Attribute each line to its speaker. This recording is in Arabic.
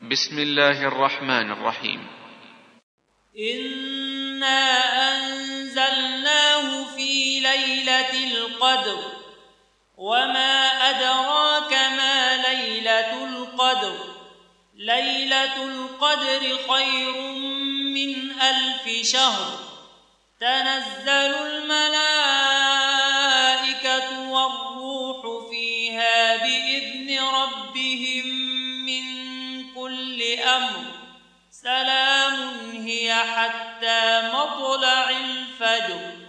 Speaker 1: بسم الله الرحمن الرحيم.
Speaker 2: إنا أنزلناه في ليلة القدر وما أدراك ما ليلة القدر ليلة القدر خير من 1000 شهر تنزل الملائكة والروح فيها بإذن ربهم من كل أمر سلام هي حتى مطلع الفجر.